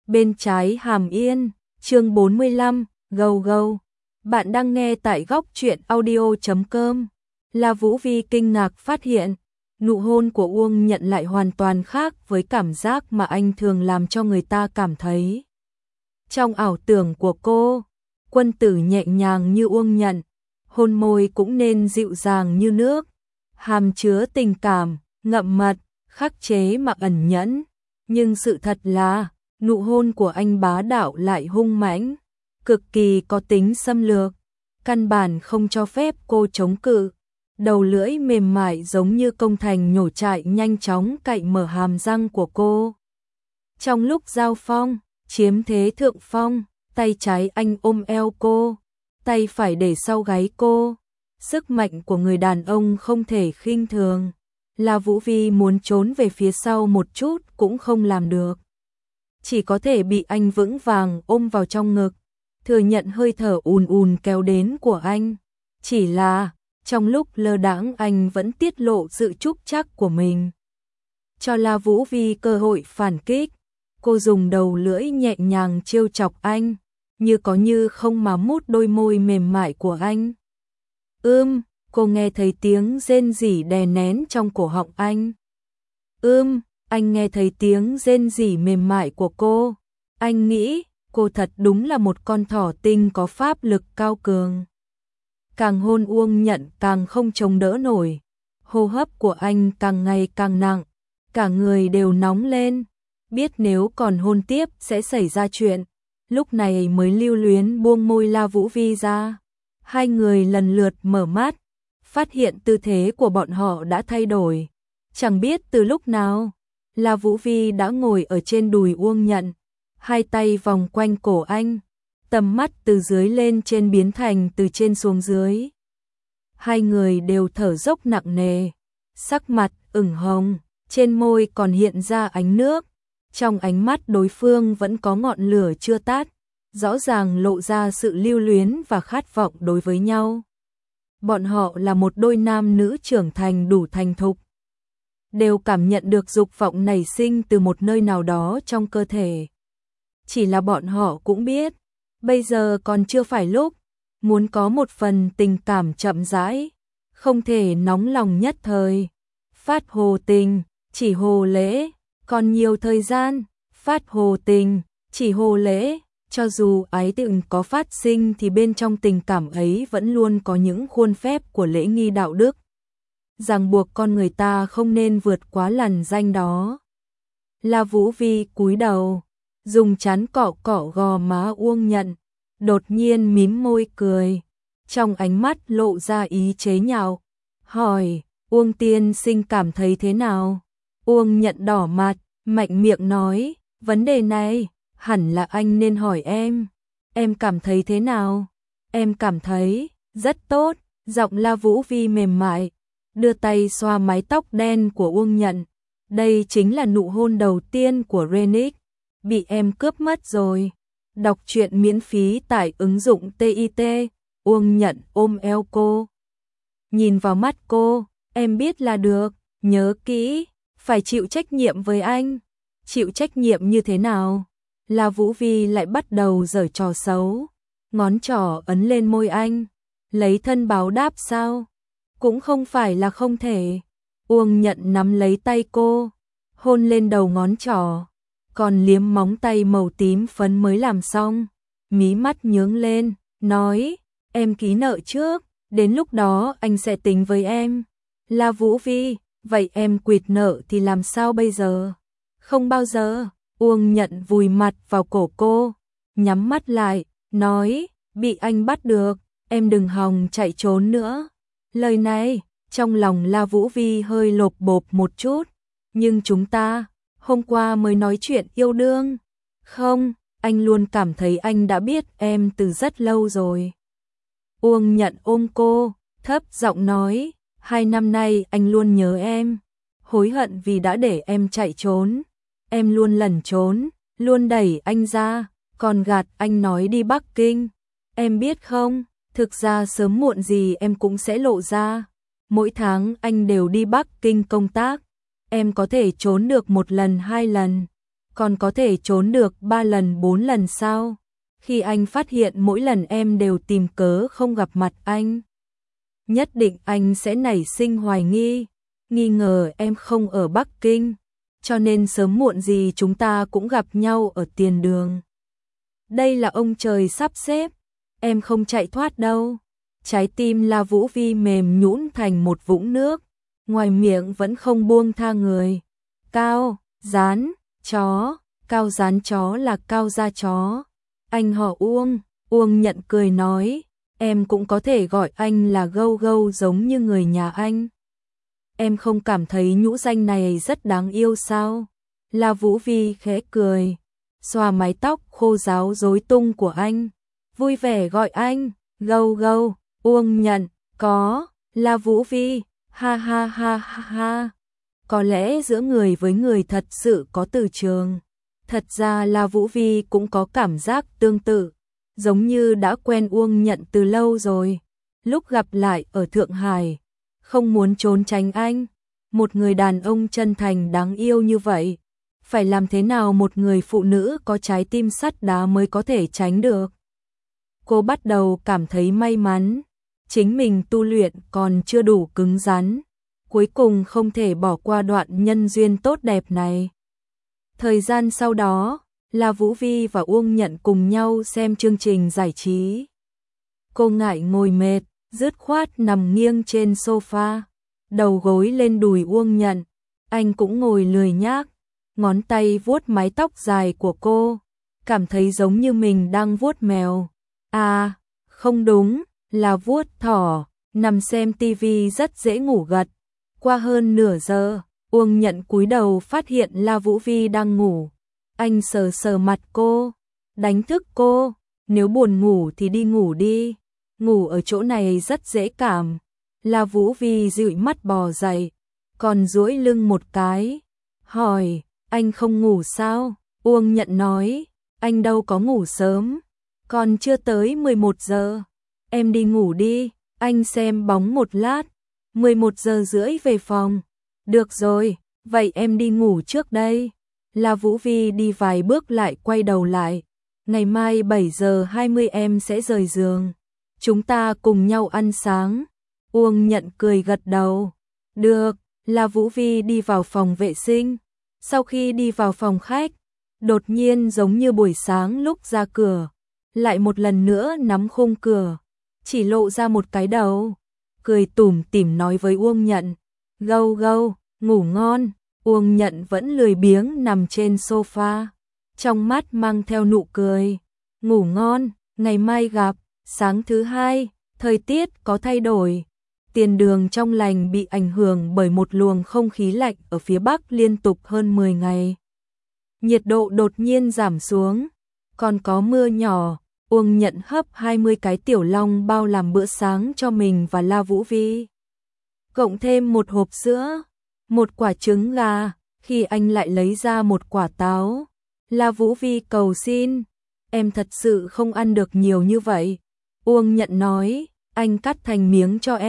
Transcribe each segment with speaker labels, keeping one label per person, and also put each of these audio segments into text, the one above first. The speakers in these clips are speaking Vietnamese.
Speaker 1: bên trái Hàm Yên, chương 45, gâu gâu. Bạn đang nghe tại góc truyện audio.com. La Vũ Vi kinh ngạc phát hiện, nụ hôn của Uông Nhận lại hoàn toàn khác với cảm giác mà anh thường làm cho người ta cảm thấy. Trong ảo tưởng của cô, quân tử nhẹ nhàng như Uông Nhận, hôn môi cũng nên dịu dàng như nước, hàm chứa tình cảm, ngậm mật, khắc chế mà ẩn nhẫn. Nhưng sự thật là, nụ hôn của anh bá đạo lại hung mãnh, cực kỳ có tính xâm lược, căn bản không cho phép cô chống cự. Đầu lưỡi mềm mại giống như công thành nhổ trại nhanh chóng cạy mở hàm răng của cô. Trong lúc giao phong, chiếm thế thượng phong, tay trái anh ôm eo cô, tay phải để sau gáy cô. Sức mạnh của người đàn ông không thể khinh thường. La Vũ Vi muốn trốn về phía sau một chút cũng không làm được. Chỉ có thể bị anh vững vàng ôm vào trong ngực, thừa nhận hơi thở ùn ùn kéo đến của anh. Chỉ là, trong lúc lơ đãng anh vẫn tiết lộ sự trúc trắc của mình. Cho La Vũ Vi cơ hội phản kích, cô dùng đầu lưỡi nhẹ nhàng trêu chọc anh, như có như không mà mút đôi môi mềm mại của anh. Cô nghe thấy tiếng rên rỉ đè nén trong cổ họng anh. Anh nghe thấy tiếng rên rỉ mềm mại của cô. Anh nghĩ, cô thật đúng là một con thỏ tinh có pháp lực cao cường. Càng hôn Uông Nhận càng không chống đỡ nổi. Hô hấp của anh càng ngày càng nặng, cả người đều nóng lên. Biết nếu còn hôn tiếp sẽ xảy ra chuyện, lúc này mới lưu luyến buông môi La Vũ Vi ra. Hai người lần lượt mở mắt, phát hiện tư thế của bọn họ đã thay đổi. Chẳng biết từ lúc nào, La Vũ Vi đã ngồi ở trên đùi Uông Nhận, hai tay vòng quanh cổ anh, tầm mắt từ dưới lên trên biến thành từ trên xuống dưới. Hai người đều thở dốc nặng nề, sắc mặt ửng hồng, trên môi còn hiện ra ánh nước. Trong ánh mắt đối phương vẫn có ngọn lửa chưa tắt, rõ ràng lộ ra sự lưu luyến và khát vọng đối với nhau. Bọn họ là một đôi nam nữ trưởng thành đủ thành thục, đều cảm nhận được dục vọng nảy sinh từ một nơi nào đó trong cơ thể. Chỉ là bọn họ cũng biết, bây giờ còn chưa phải lúc, muốn có một phần tình cảm chậm rãi, không thể nóng lòng nhất thời. Phát hồ tình, chỉ hồ lễ, còn nhiều thời gian. Phát hồ tình, chỉ hồ lễ. Cho dù ái tình có phát sinh thì bên trong tình cảm ấy vẫn luôn có những khuôn phép của lễ nghi đạo đức, ràng buộc con người ta không nên vượt quá lằn ranh đó. La Vũ Vi cúi đầu, dùng trán cọ cọ gò má Uông Nhận, đột nhiên mím môi cười, trong ánh mắt lộ ra ý chế nhạo, hỏi, Uông tiên sinh cảm thấy thế nào? Uông Nhận đỏ mặt, mạnh miệng nói, vấn đề này hẳn là anh nên hỏi em. Em cảm thấy thế nào? Em cảm thấy rất tốt. Giọng La Vũ Vi mềm mại, đưa tay xoa mái tóc đen của Uông Nhận. Đây chính là nụ hôn đầu tiên của Renix, bị em cướp mất rồi. Đọc truyện miễn phí tại ứng dụng TIT. Uông Nhận ôm eo cô, nhìn vào mắt cô, em biết là được, nhớ kỹ, phải chịu trách nhiệm với anh. Chịu trách nhiệm như thế nào? La Vũ Vi lại bắt đầu giở trò xấu, ngón trỏ ấn lên môi anh, lấy thân báo đáp sao? Cũng không phải là không thể. Uông Nhận nắm lấy tay cô, hôn lên đầu ngón trỏ, còn liếm móng tay màu tím phấn mới làm xong, mí mắt nhướng lên, nói, em ký nợ trước, đến lúc đó anh sẽ tính với em. La Vũ Vi, vậy em quỵt nợ thì làm sao bây giờ? Không bao giờ. Uông Nhận vùi mặt vào cổ cô, nhắm mắt lại, nói, bị anh bắt được, em đừng hòng chạy trốn nữa. Lời này, trong lòng La Vũ Vi hơi lột bột một chút, nhưng chúng ta, hôm qua mới nói chuyện yêu đương. Không, anh luôn cảm thấy anh đã biết em từ rất lâu rồi. Uông Nhận ôm cô, thấp giọng nói, 2 năm nay anh luôn nhớ em, hối hận vì đã để em chạy trốn. Em luôn lẩn trốn, luôn đẩy anh ra, còn gạt anh nói đi Bắc Kinh. Em biết không, thực ra sớm muộn gì em cũng sẽ lộ ra. Mỗi tháng anh đều đi Bắc Kinh công tác, em có thể trốn được 1 lần 2 lần, còn có thể trốn được 3 lần 4 lần sao? Khi anh phát hiện mỗi lần em đều tìm cớ không gặp mặt anh, nhất định anh sẽ nảy sinh hoài nghi, nghi ngờ em không ở Bắc Kinh, cho nên sớm muộn gì chúng ta cũng gặp nhau ở tiền đường. Đây là ông trời sắp xếp, em không chạy thoát đâu. Trái tim La Vũ Vi mềm nhũn thành một vũng nước, ngoài miệng vẫn không buông tha người. Cao, Gián, chó, Cao Gián chó là Cao gia chó. Anh họ Uông, Uông Nhận cười nói, em cũng có thể gọi anh là Gâu Gâu giống như người nhà anh. Em không cảm thấy nhũ danh này rất đáng yêu sao? La Vũ Vi khẽ cười, xoa mái tóc khô ráo rối tung của anh, vui vẻ gọi anh, Gâu Gâu. Uông Nhận, có, La Vũ Vi, ha ha ha ha ha. Có lẽ giữa người với người thật sự có từ trường. Thật ra La Vũ Vi cũng có cảm giác tương tự, giống như đã quen Uông Nhận từ lâu rồi. Lúc gặp lại ở Thượng Hải, không muốn trốn tránh anh. Một người đàn ông chân thành đáng yêu như vậy, phải làm thế nào một người phụ nữ có trái tim sắt đá mới có thể tránh được? Cô bắt đầu cảm thấy may mắn, chính mình tu luyện còn chưa đủ cứng rắn, cuối cùng không thể bỏ qua đoạn nhân duyên tốt đẹp này. Thời gian sau đó, La Vũ Vi và Uông Nhận cùng nhau xem chương trình giải trí. Cô ngại ngồi mệt, dứt khoát nằm nghiêng trên sofa, đầu gối lên đùi Uông Nhận. Anh cũng ngồi lười nhác, ngón tay vuốt mái tóc dài của cô, cảm thấy giống như mình đang vuốt mèo. À, không đúng, là vuốt thỏ. Nằm xem tivi rất dễ ngủ gật. Qua hơn nửa giờ, Uông Nhận cúi đầu phát hiện La Vũ Vi đang ngủ. Anh sờ sờ mặt cô, đánh thức cô, nếu buồn ngủ thì đi ngủ đi, ngủ ở chỗ này rất dễ cảm. La Vũ Vi dụi mắt bò dậy, còn duỗi lưng một cái, hỏi, anh không ngủ sao? Uông Nhận nói, anh đâu có ngủ sớm, còn chưa tới 11 giờ, em đi ngủ đi, anh xem bóng một lát, 11 giờ rưỡi về phòng. Được rồi, vậy em đi ngủ trước đây. La Vũ Vi đi vài bước lại quay đầu lại, ngày mai 7 giờ 20 em sẽ rời giường, chúng ta cùng nhau ăn sáng. Uông Nhận cười gật đầu, được. La Vũ Vi đi vào phòng vệ sinh, sau khi đi vào phòng khách, đột nhiên giống như buổi sáng lúc ra cửa, lại một lần nữa nắm khung cửa, chỉ lộ ra một cái đầu, cười tủm tỉm nói với Uông Nhận, Gâu Gâu, ngủ ngon. Uông Nhận vẫn lười biếng nằm trên sofa, trong mắt mang theo nụ cười, ngủ ngon, ngày mai gặp. Sáng thứ hai, thời tiết có thay đổi, tiền đường trong lành bị ảnh hưởng bởi một luồng không khí lạnh ở phía Bắc liên tục hơn 10 ngày. Nhiệt độ đột nhiên giảm xuống, còn có mưa nhỏ. Uông Nhận hấp 20 cái tiểu long bao làm bữa sáng cho mình và La Vũ Vi, cộng thêm một hộp sữa, một quả trứng gà. Khi anh lại lấy ra một quả táo, La Vũ Vi cầu xin, em thật sự không ăn được nhiều như vậy. Uông Nhận nói, anh cắt thành miếng cho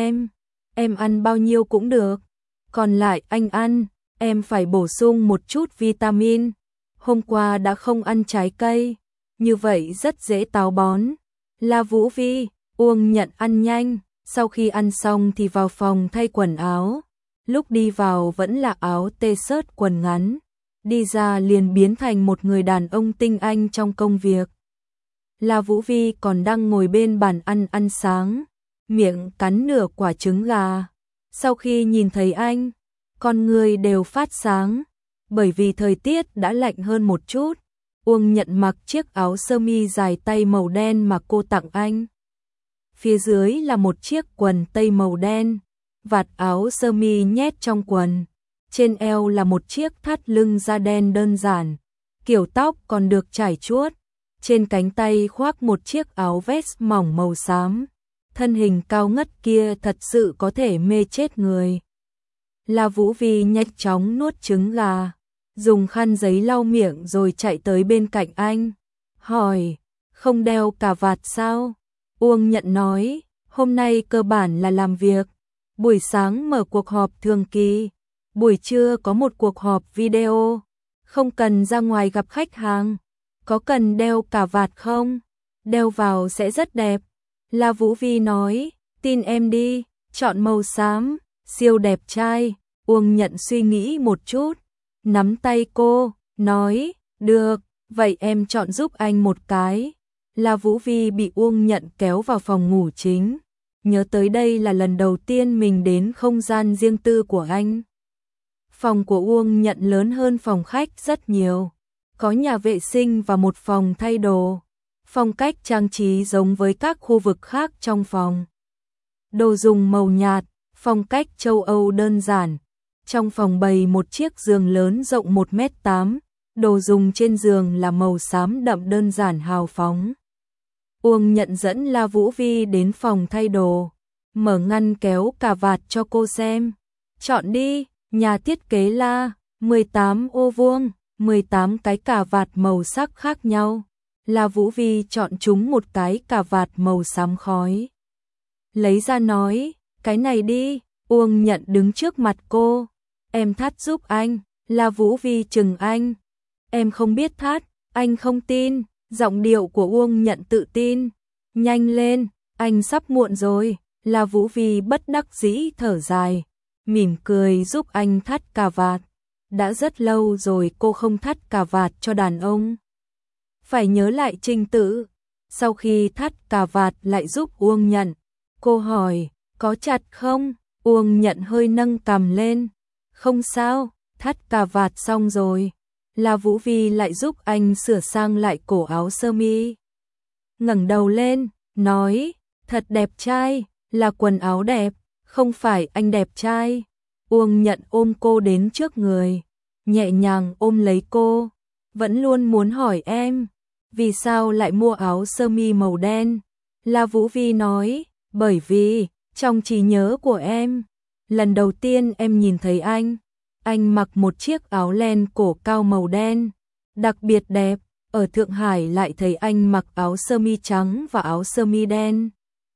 Speaker 1: em ăn bao nhiêu cũng được, còn lại anh ăn, em phải bổ sung một chút vitamin, hôm qua đã không ăn trái cây, như vậy rất dễ táo bón. La Vũ Vi, Uông Nhận ăn nhanh, sau khi ăn xong thì vào phòng thay quần áo. Lúc đi vào vẫn là áo t-shirt quần ngắn, đi ra liền biến thành một người đàn ông tinh anh trong công việc. La Vũ Vi còn đang ngồi bên bàn ăn sáng, miệng cắn nửa quả trứng gà. Sau khi nhìn thấy anh, con người đều phát sáng, bởi vì thời tiết đã lạnh hơn một chút. Uông Nhận mặc chiếc áo sơ mi dài tay màu đen mà cô tặng anh. Phía dưới là một chiếc quần tây màu đen, vạt áo sơ mi nhét trong quần. Trên eo là một chiếc thắt lưng da đen đơn giản, kiểu tóc còn được trải chuốt. Trên cánh tay khoác một chiếc áo vest mỏng màu xám. Thân hình cao ngất kia thật sự có thể mê chết người. La Vũ Vi nhanh chóng nuốt trứng gà, dùng khăn giấy lau miệng rồi chạy tới bên cạnh anh, hỏi, không đeo cà vạt sao? Uông Nhận nói, hôm nay cơ bản là làm việc, buổi sáng mở cuộc họp thường kỳ, buổi trưa có một cuộc họp video, không cần ra ngoài gặp khách hàng. Có cần đeo cà vạt không? Đeo vào sẽ rất đẹp. La Vũ Vi nói, tin em đi, chọn màu xám, siêu đẹp trai. Uông Nhận suy nghĩ một chút, nắm tay cô, nói, được, vậy em chọn giúp anh một cái. La Vũ Vi bị Uông Nhận kéo vào phòng ngủ chính. Nhớ tới đây là lần đầu tiên mình đến không gian riêng tư của anh. Phòng của Uông Nhận lớn hơn phòng khách rất nhiều. Có nhà vệ sinh và một phòng thay đồ. Phong cách trang trí giống với các khu vực khác trong phòng. Đồ dùng màu nhạt, phong cách châu Âu đơn giản. Trong phòng bày một chiếc giường lớn rộng 1m8. Đồ dùng trên giường là màu xám đậm đơn giản hào phóng. Uông Nhận dẫn La Vũ Vi đến phòng thay đồ, mở ngăn kéo cà vạt cho cô xem. Chọn đi, nhà thiết kế La, 18 ô vuông, 18 cái cà vạt màu sắc khác nhau. La Vũ Vi chọn chúng một cái cà vạt màu xám khói. Lấy ra nói, cái này đi. Uông Nhận đứng trước mặt cô. Em thắt giúp anh. La Vũ Vi chừng anh. Em không biết thắt, anh không tin. Giọng điệu của Uông Nhận tự tin. Nhanh lên, anh sắp muộn rồi. La Vũ Vi bất đắc dĩ thở dài, mỉm cười giúp anh thắt cà vạt. Đã rất lâu rồi cô không thắt cà vạt cho đàn ông. Phải nhớ lại trình tự. Sau khi thắt cà vạt lại giúp Uông Nhận. Cô hỏi, có chặt không? Uông Nhận hơi nâng cằm lên. Không sao, thắt cà vạt xong rồi. La Vũ Vi lại giúp anh sửa sang lại cổ áo sơ mi. Ngẩng đầu lên, nói, thật đẹp trai, là quần áo đẹp, không phải anh đẹp trai. Uông Nhận ôm cô đến trước người, nhẹ nhàng ôm lấy cô. Vẫn luôn muốn hỏi em, vì sao lại mua áo sơ mi màu đen? La Vũ Vi nói, bởi vì, trong trí nhớ của em, lần đầu tiên em nhìn thấy anh mặc một chiếc áo len cổ cao màu đen, đặc biệt đẹp. Ở Thượng Hải lại thấy anh mặc áo sơ mi trắng và áo sơ mi đen.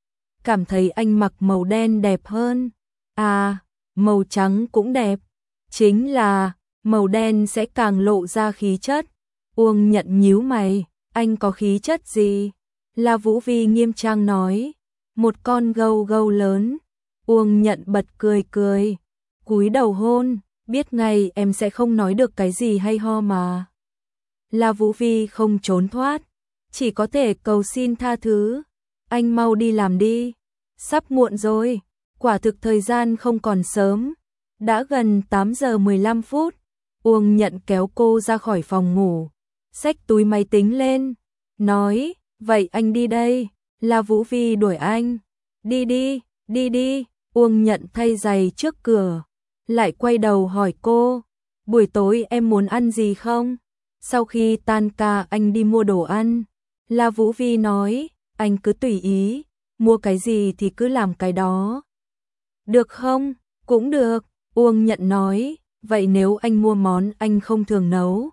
Speaker 1: Cảm thấy anh mặc màu đen đẹp hơn. À, màu trắng cũng đẹp. Chính là, màu đen sẽ càng lộ ra khí chất. Uông Nhận nhíu mày, anh có khí chất gì? La Vũ Vi nghiêm trang nói, một con gâu gâu lớn. Uông Nhận bật cười cười, cúi đầu hôn, biết ngay em sẽ không nói được cái gì hay ho mà. La Vũ Vi không trốn thoát, chỉ có thể cầu xin tha thứ. Anh mau đi làm đi, sắp muộn rồi, quả thực thời gian không còn sớm. Đã gần 8 giờ 15 phút, Uông Nhận kéo cô ra khỏi phòng ngủ, xách túi máy tính lên, nói, vậy anh đi đây. La Vũ Vi đuổi anh, đi đi, đi đi. Uông Nhận thay giày trước cửa, lại quay đầu hỏi cô, buổi tối em muốn ăn gì không? Sau khi tan ca anh đi mua đồ ăn. La Vũ Vi nói, anh cứ tùy ý, mua cái gì thì cứ làm cái đó. Được không? Cũng được. Uông Nhận nói, vậy nếu anh mua món anh không thường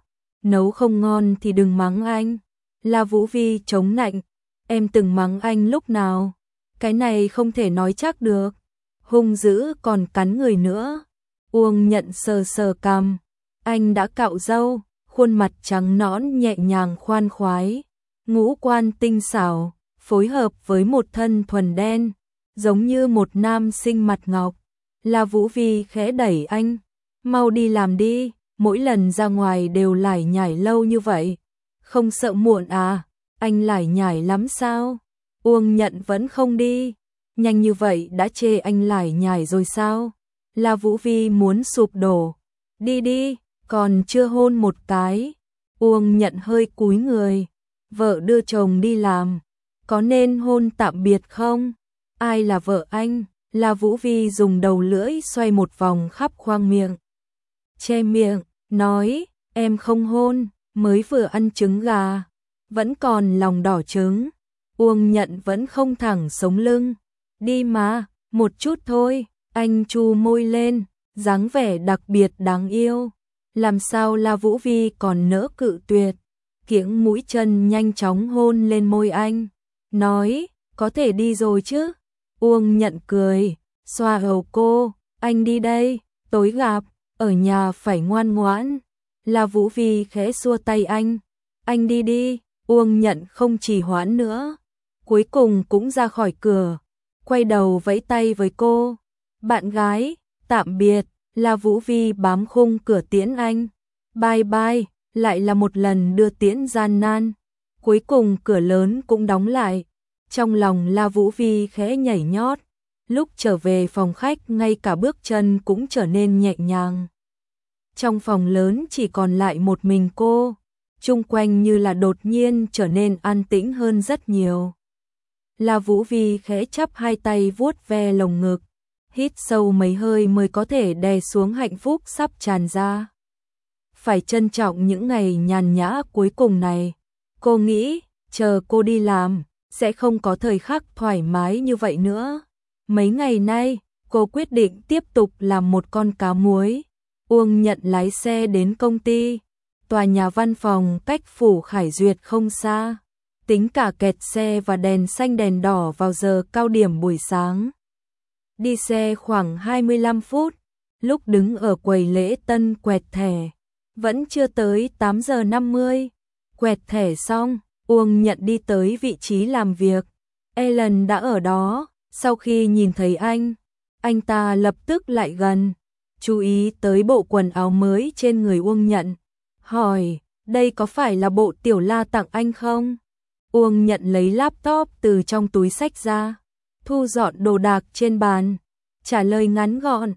Speaker 1: nấu không ngon thì đừng mắng anh. La Vũ Vi chống nạnh, em từng mắng anh lúc nào? Cái này không thể nói chắc được. Hung dữ còn cắn người nữa. Uông Nhận sờ sờ cằm, anh đã cạo râu, khuôn mặt trắng nõn nhẹ nhàng khoan khoái, ngũ quan tinh xảo, phối hợp với một thân thuần đen, giống như một nam sinh mặt ngọc. La Vũ Vi khẽ đẩy anh, mau đi làm đi, mỗi lần ra ngoài đều lải nhải lâu như vậy. Không sợ muộn à? Anh lải nhải lắm sao? Uông Nhận vẫn không đi. Nhanh như vậy đã chê anh lải nhải rồi sao? La Vũ Vi muốn sụp đổ. Đi đi, còn chưa hôn một cái. Uông Nhận hơi cúi người. Vợ đưa chồng đi làm, có nên hôn tạm biệt không? Ai là vợ anh? La Vũ Vi dùng đầu lưỡi xoay một vòng khắp khoang miệng. Che miệng, nói, em không hôn, mới vừa ăn trứng gà, vẫn còn lòng đỏ trứng. Uông Nhận vẫn không thẳng sống lưng. Đi mà, một chút thôi. Anh chu môi lên, dáng vẻ đặc biệt đáng yêu. Làm sao La Vũ Vi còn nỡ cự tuyệt. Kiếng mũi chân nhanh chóng hôn lên môi anh, nói, có thể đi rồi chứ? Uông Nhận cười, xoa đầu cô, anh đi đây, tối gặp, ở nhà phải ngoan ngoãn. La Vũ Vi khẽ xua tay anh đi đi, Uông Nhận không trì hoãn nữa. Cuối cùng cũng ra khỏi cửa, quay đầu vẫy tay với cô. Bạn gái, tạm biệt, La Vũ Vi bám khung cửa tiễn anh. Bye bye, lại là một lần đưa tiễn gian nan. Cuối cùng cửa lớn cũng đóng lại. Trong lòng La Vũ Vi khẽ nhảy nhót. Lúc trở về phòng khách ngay cả bước chân cũng trở nên nhẹ nhàng. Trong phòng lớn chỉ còn lại một mình cô. Chung quanh như là đột nhiên trở nên an tĩnh hơn rất nhiều. La Vũ Vi khẽ chắp hai tay vuốt ve lồng ngực. Hít sâu mấy hơi mới có thể đè xuống hạnh phúc sắp tràn ra. Phải trân trọng những ngày nhàn nhã cuối cùng này. Cô nghĩ, chờ cô đi làm, sẽ không có thời khắc thoải mái như vậy nữa. Mấy ngày nay, cô quyết định tiếp tục làm một con cá muối. Uông Nhận lái xe đến công ty. Tòa nhà văn phòng cách phủ Khải Duyệt không xa. Tính cả kẹt xe và đèn xanh đèn đỏ vào giờ cao điểm buổi sáng. Đi xe khoảng 25 phút. Lúc đứng ở quầy lễ tân quẹt thẻ, vẫn chưa tới 8 giờ 50. Quẹt thẻ xong, Uông Nhận đi tới vị trí làm việc. Ellen đã ở đó. Sau khi nhìn thấy anh ta lập tức lại gần, chú ý tới bộ quần áo mới trên người Uông Nhận. Hỏi, đây có phải là bộ Tiểu La tặng anh không? Uông Nhận lấy laptop từ trong túi xách ra, thu dọn đồ đạc trên bàn. Trả lời ngắn gọn,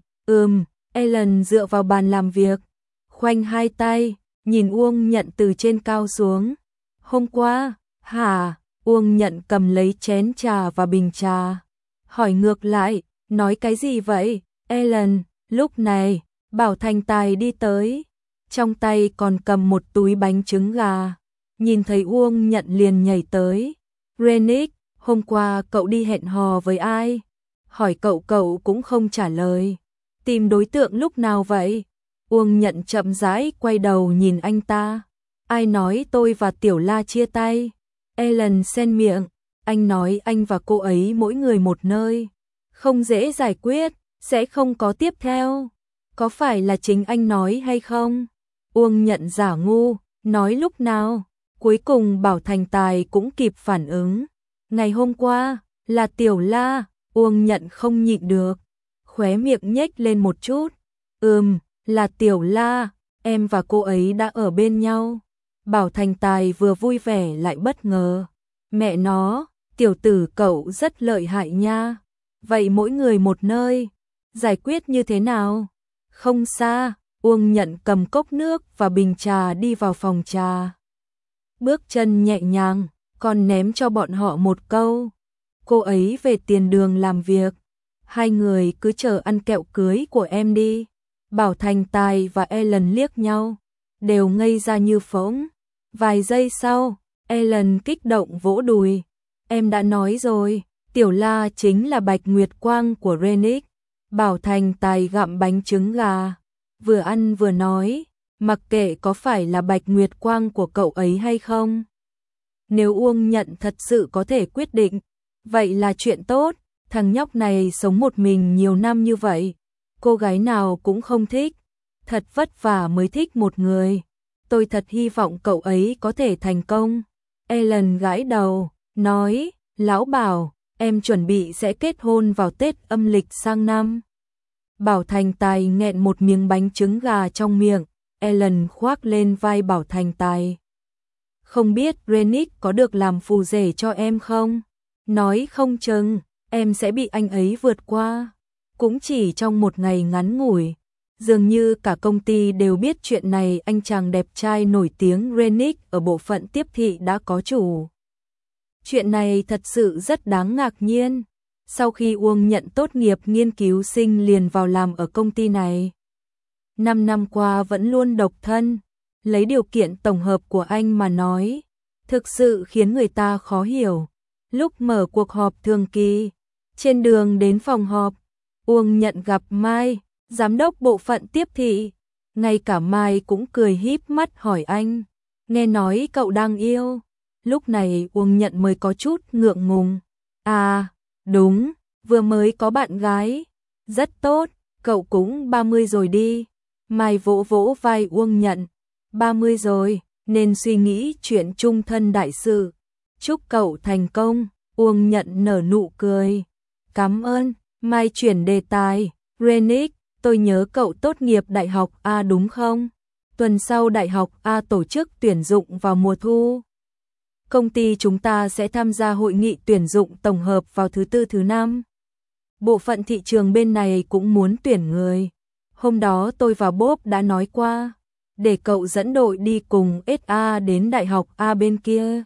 Speaker 1: Ellen dựa vào bàn làm việc, khoanh hai tay, nhìn Uông Nhận từ trên cao xuống. Hôm qua, hả? Uông Nhận cầm lấy chén trà và bình trà. Hỏi ngược lại, nói cái gì vậy, Ellen? Lúc này, Bảo Thành Tài đi tới. Trong tay còn cầm một túi bánh trứng gà. Nhìn thấy Uông Nhận liền nhảy tới. Rennick, hôm qua cậu đi hẹn hò với ai? Hỏi cậu cũng không trả lời. Tìm đối tượng lúc nào vậy? Uông Nhận chậm rãi quay đầu nhìn anh ta. Ai nói tôi và Tiểu La chia tay? Ellen xen miệng. Anh nói anh và cô ấy mỗi người một nơi. Không dễ giải quyết, sẽ không có tiếp theo. Có phải là chính anh nói hay không? Uông Nhận giả ngu, nói lúc nào? Cuối cùng Bảo Thành Tài cũng kịp phản ứng. Ngày hôm qua, là Tiểu La. Uông Nhận không nhịn được, khóe miệng nhếch lên một chút. Là Tiểu La, em và cô ấy đã ở bên nhau. Bảo Thành Tài vừa vui vẻ lại bất ngờ. Mẹ nó, tiểu tử cậu rất lợi hại nha. Vậy mỗi người một nơi, giải quyết như thế nào? Không xa, Uông Nhận cầm cốc nước và bình trà đi vào phòng trà. Bước chân nhẹ nhàng, còn ném cho bọn họ một câu. Cô ấy về tiền đường làm việc. Hai người cứ chờ ăn kẹo cưới của em đi. Bảo Thành Tài và Ellen liếc nhau, đều ngây ra như phỗng. Vài giây sau, Ellen kích động vỗ đùi. Em đã nói rồi, Tiểu La chính là Bạch Nguyệt Quang của Rennick. Bảo Thành Tài gặm bánh trứng gà, vừa ăn vừa nói, mặc kệ có phải là Bạch Nguyệt Quang của cậu ấy hay không. Nếu Uông Nhận thật sự có thể quyết định, vậy là chuyện tốt. Thằng nhóc này sống một mình nhiều năm như vậy, cô gái nào cũng không thích, thật vất vả mới thích một người. Tôi thật hy vọng cậu ấy có thể thành công. Ellen gãi đầu, nói, lão Bảo, em chuẩn bị sẽ kết hôn vào Tết âm lịch sang năm. Bảo Thành Tài nghẹn một miếng bánh trứng gà trong miệng. Ellen khoác lên vai Bảo Thành Tài. Không biết Rennick có được làm phù rể cho em không? Nói không chừng, em sẽ bị anh ấy vượt qua. Cũng chỉ trong một ngày ngắn ngủi. Dường như cả công ty đều biết chuyện này, anh chàng đẹp trai nổi tiếng Rennick ở bộ phận tiếp thị đã có chủ. Chuyện này thật sự rất đáng ngạc nhiên. Sau khi Uông Nhận tốt nghiệp nghiên cứu sinh liền vào làm ở công ty này. 5 năm qua vẫn luôn độc thân. Lấy điều kiện tổng hợp của anh mà nói, thực sự khiến người ta khó hiểu. Lúc mở cuộc họp thường kỳ, trên đường đến phòng họp, Uông Nhận gặp Mai, giám đốc bộ phận tiếp thị. Ngay cả Mai cũng cười híp mắt hỏi anh, nghe nói cậu đang yêu. Lúc này Uông Nhận mới có chút ngượng ngùng. À, đúng, vừa mới có bạn gái. Rất tốt, cậu cũng 30 rồi đi. Mai vỗ vỗ vai Uông Nhận. 30 rồi, nên suy nghĩ chuyện chung thân đại sự. Chúc cậu thành công, Uông Nhận nở nụ cười. Cảm ơn, Mai chuyển đề tài. Renick, tôi nhớ cậu tốt nghiệp đại học A đúng không? Tuần sau đại học A tổ chức tuyển dụng vào mùa thu. Công ty chúng ta sẽ tham gia hội nghị tuyển dụng tổng hợp vào thứ tư thứ năm. Bộ phận thị trường bên này cũng muốn tuyển người. Hôm đó tôi và Bob đã nói qua, để cậu dẫn đội đi cùng SA đến đại học A bên kia.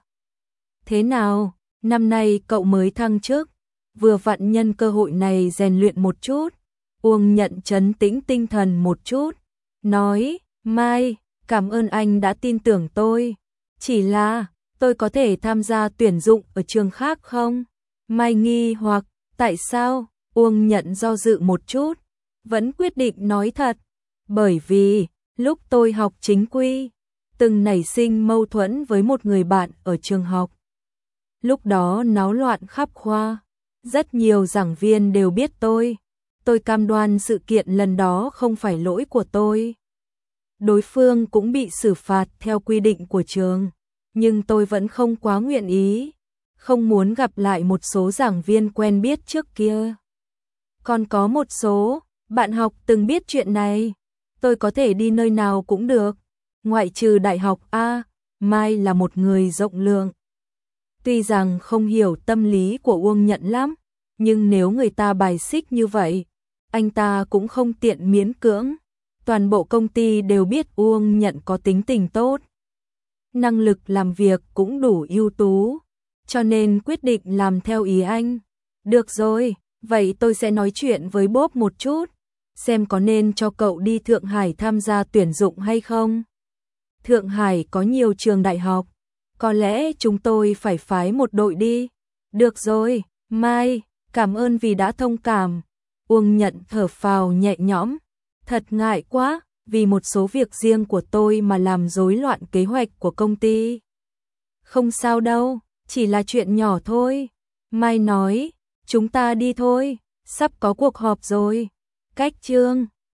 Speaker 1: Thế nào, năm nay cậu mới thăng chức, vừa vặn nhân cơ hội này rèn luyện một chút. Uông Nhận trấn tĩnh tinh thần một chút, nói, Mai, cảm ơn anh đã tin tưởng tôi. Chỉ là, tôi có thể tham gia tuyển dụng ở trường khác không? Mai nghi hoặc, tại sao? Uông Nhận do dự một chút, vẫn quyết định nói thật. Bởi vì, lúc tôi học chính quy, từng nảy sinh mâu thuẫn với một người bạn ở trường học. Lúc đó náo loạn khắp khoa, rất nhiều giảng viên đều biết tôi. Tôi cam đoan sự kiện lần đó không phải lỗi của tôi. Đối phương cũng bị xử phạt theo quy định của trường, nhưng tôi vẫn không quá nguyện ý, không muốn gặp lại một số giảng viên quen biết trước kia. Còn có một số bạn học từng biết chuyện này, tôi có thể đi nơi nào cũng được, ngoại trừ đại học A. Mai là một người rộng lượng. Tuy rằng không hiểu tâm lý của Uông Nhận lắm, nhưng nếu người ta bài xích như vậy, anh ta cũng không tiện miễn cưỡng. Toàn bộ công ty đều biết Uông Nhận có tính tình tốt, năng lực làm việc cũng đủ ưu tú, cho nên quyết định làm theo ý anh. Được rồi, vậy tôi sẽ nói chuyện với Bob một chút, xem có nên cho cậu đi Thượng Hải tham gia tuyển dụng hay không. Thượng Hải có nhiều trường đại học, có lẽ chúng tôi phải phái một đội đi. Được rồi, Mai, cảm ơn vì đã thông cảm. Uông Nhận thở phào nhẹ nhõm, thật ngại quá, vì một số việc riêng của tôi mà làm rối loạn kế hoạch của công ty. Không sao đâu, chỉ là chuyện nhỏ thôi. Mai nói, chúng ta đi thôi, sắp có cuộc họp rồi. Cách chương